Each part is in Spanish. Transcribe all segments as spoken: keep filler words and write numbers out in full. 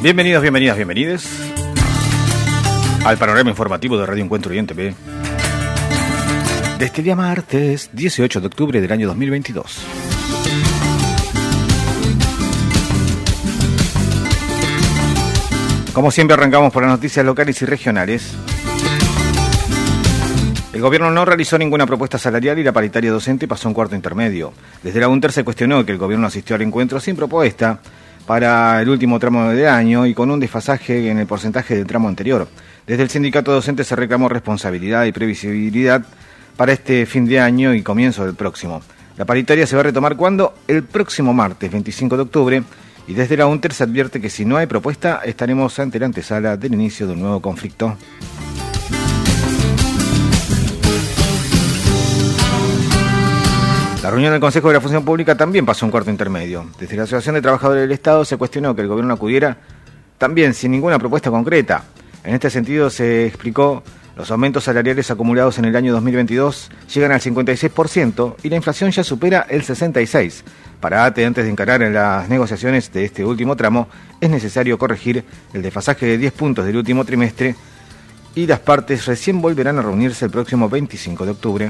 Bienvenidos, bienvenidas, bienvenides al panorama informativo de Radio Encuentro y N T V de este día martes dieciocho de octubre del año dos mil veintidós. Como siempre, arrancamos por las noticias locales y regionales. El gobierno no realizó ninguna propuesta salarial y la paritaria docente pasó a un cuarto intermedio. Desde la UNTER se cuestionó que el gobierno asistió al encuentro sin propuesta para el último tramo de año y con un desfasaje en el porcentaje del tramo anterior. Desde el sindicato docente se reclamó responsabilidad y previsibilidad para este fin de año y comienzo del próximo. La paritaria se va a retomar ¿cuándo? El próximo martes veinticinco de octubre, y desde la UNTER se advierte que si no hay propuesta estaremos ante la antesala del inicio de un nuevo conflicto. La reunión del Consejo de la Función Pública también pasó un cuarto intermedio. Desde la Asociación de Trabajadores del Estado se cuestionó que el gobierno acudiera también sin ninguna propuesta concreta. En este sentido se explicó los aumentos salariales acumulados en el año dos mil veintidós llegan al cincuenta y seis por ciento y la inflación ya supera el sesenta y seis por ciento. Para A T E, antes de encarar en las negociaciones de este último tramo, es necesario corregir el desfasaje de diez puntos del último trimestre y las partes recién volverán a reunirse el próximo veinticinco de octubre.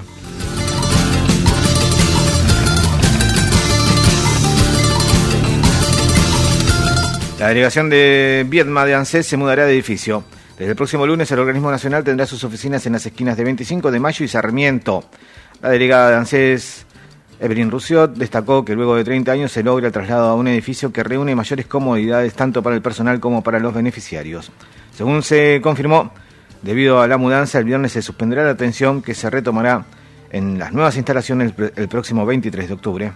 La delegación de Viedma de ANSES se mudará de edificio. Desde el próximo lunes el organismo nacional tendrá sus oficinas en las esquinas de veinticinco de mayo y Sarmiento. La delegada de ANSES, Evelyn Rusiot, destacó que luego de treinta años se logra el traslado a un edificio que reúne mayores comodidades tanto para el personal como para los beneficiarios. Según se confirmó, debido a la mudanza, el viernes se suspenderá la atención que se retomará en las nuevas instalaciones el próximo veintitrés de octubre.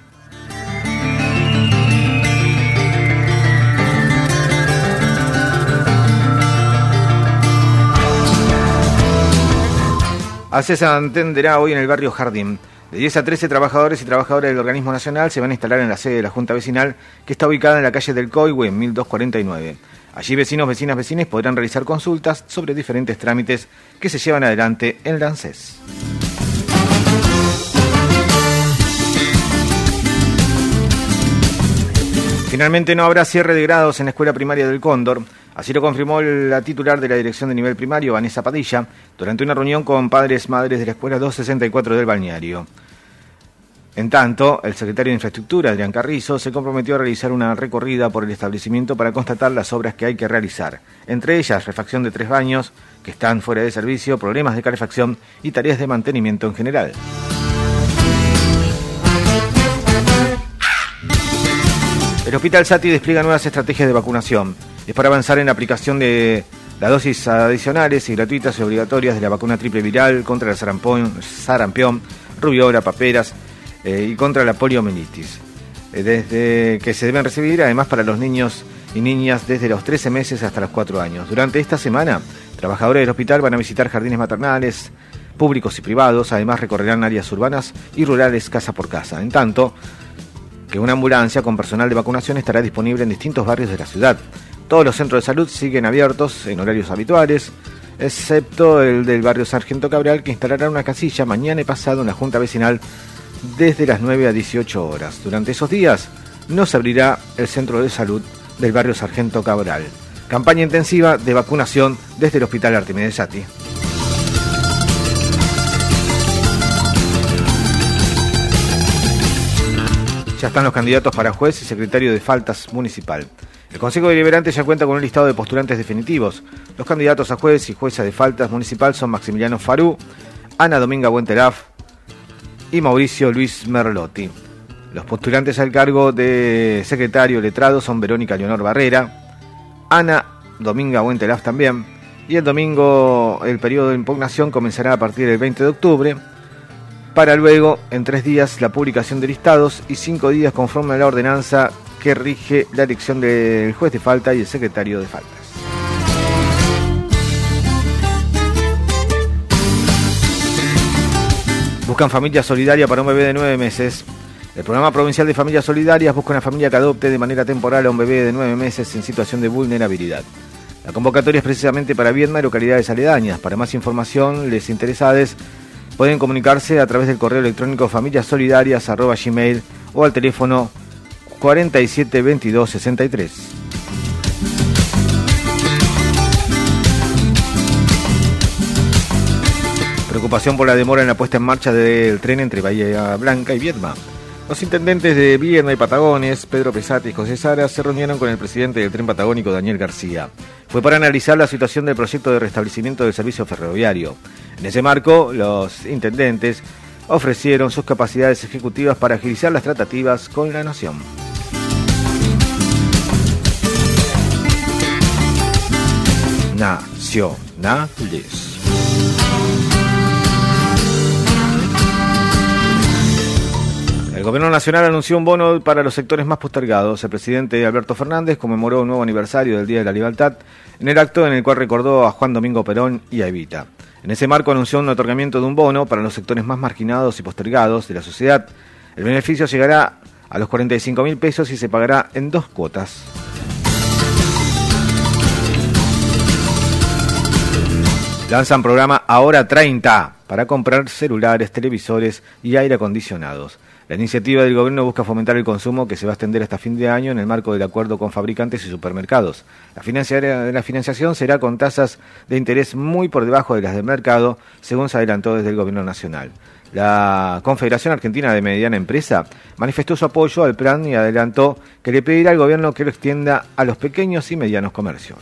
ANSES atenderá hoy en el barrio Jardín. De diez a trece trabajadores y trabajadoras del organismo nacional se van a instalar en la sede de la Junta Vecinal, que está ubicada en la calle del Coihue, en mil doscientos cuarenta y nueve. Allí vecinos, vecinas, vecines podrán realizar consultas sobre diferentes trámites que se llevan adelante en la ANSES. Finalmente no habrá cierre de grados en la escuela primaria del Cóndor. Así lo confirmó la titular de la Dirección de Nivel Primario, Vanessa Padilla, durante una reunión con padres y madres de la Escuela doscientos sesenta y cuatro del Balneario. En tanto, el secretario de Infraestructura, Adrián Carrizo, se comprometió a realizar una recorrida por el establecimiento para constatar las obras que hay que realizar, entre ellas refacción de tres baños que están fuera de servicio, problemas de calefacción y tareas de mantenimiento en general. El Hospital Sati despliega nuevas estrategias de vacunación. Es para avanzar en la aplicación de las dosis adicionales y gratuitas y obligatorias de la vacuna triple viral contra el sarampión, sarampión rubiola, paperas eh, y contra la poliomielitis. Eh, desde que se deben recibir, además, para los niños y niñas desde los trece meses hasta los cuatro años. Durante esta semana, trabajadores del hospital van a visitar jardines maternales, públicos y privados. Además, recorrerán áreas urbanas y rurales casa por casa. En tanto, que una ambulancia con personal de vacunación estará disponible en distintos barrios de la ciudad. Todos los centros de salud siguen abiertos en horarios habituales, excepto el del barrio Sargento Cabral, que instalará una casilla mañana y pasado en la Junta Vecinal desde las nueve a dieciocho horas. Durante esos días no se abrirá el centro de salud del barrio Sargento Cabral. Campaña intensiva de vacunación desde el Hospital Artimides Sati. Ya están los candidatos para juez y secretario de Faltas Municipal. El Consejo Deliberante ya cuenta con un listado de postulantes definitivos. Los candidatos a juez y jueza de Faltas Municipal son Maximiliano Farú, Ana Dominga Buentelaf y Mauricio Luis Merlotti. Los postulantes al cargo de secretario letrado son Verónica Leonor Barrera, Ana Dominga Buentelaf también, y el domingo el periodo de impugnación comenzará a partir del veinte de octubre, para luego, en tres días, la publicación de listados y cinco días conforme a la ordenanza que rige la elección del juez de falta y el secretario de faltas. Buscan familia solidaria para un bebé de nueve meses. El Programa Provincial de Familias Solidarias busca una familia que adopte de manera temporal a un bebé de nueve meses en situación de vulnerabilidad. La convocatoria es precisamente para Viedma y localidades aledañas. Para más información, les interesades pueden comunicarse a través del correo electrónico familiasolidarias arroba gmail o al teléfono cuarenta y siete veintidós sesenta y tres. Preocupación por la demora en la puesta en marcha del tren entre Bahía Blanca y Viedma. Los intendentes de Viedma y Patagones, Pedro Pesati y José Sara, se reunieron con el presidente del tren patagónico, Daniel García. Fue para analizar la situación del proyecto de restablecimiento del servicio ferroviario. En ese marco, los intendentes ofrecieron sus capacidades ejecutivas para agilizar las tratativas con la nación. Nacionales. El Gobierno Nacional anunció un bono para los sectores más postergados. El presidente Alberto Fernández conmemoró un nuevo aniversario del Día de la Libertad en el acto en el cual recordó a Juan Domingo Perón y a Evita. En ese marco anunció un otorgamiento de un bono para los sectores más marginados y postergados de la sociedad. El beneficio llegará a los cuarenta y cinco mil pesos y se pagará en dos cuotas. Lanzan programa Ahora treinta para comprar celulares, televisores y aire acondicionados. La iniciativa del gobierno busca fomentar el consumo que se va a extender hasta fin de año en el marco del acuerdo con fabricantes y supermercados. La, financiaria, la financiación será con tasas de interés muy por debajo de las del mercado, según se adelantó desde el gobierno nacional. La Confederación Argentina de Mediana Empresa manifestó su apoyo al plan y adelantó que le pedirá al gobierno que lo extienda a los pequeños y medianos comercios.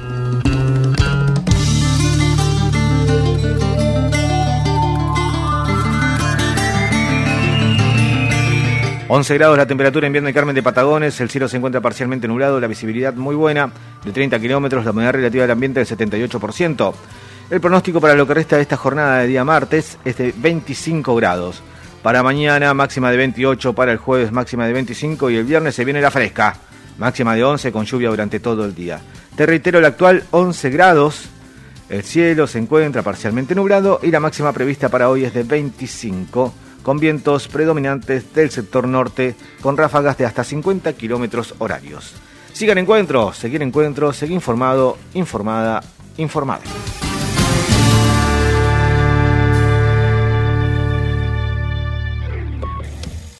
once grados la temperatura en Viedma y Carmen de Patagones, el cielo se encuentra parcialmente nublado, la visibilidad muy buena, de treinta kilómetros, la humedad relativa del ambiente del setenta y ocho por ciento. El pronóstico para lo que resta de esta jornada de día martes es de veinticinco grados. Para mañana máxima de veintiocho, para el jueves máxima de veinticinco y el viernes se viene la fresca, máxima de once con lluvia durante todo el día. Te reitero el actual once grados, el cielo se encuentra parcialmente nublado y la máxima prevista para hoy es de veinticinco, con vientos predominantes del sector norte, con ráfagas de hasta cincuenta kilómetros horarios. Sigan encuentros, seguir encuentros, seguir informado, informada, informado.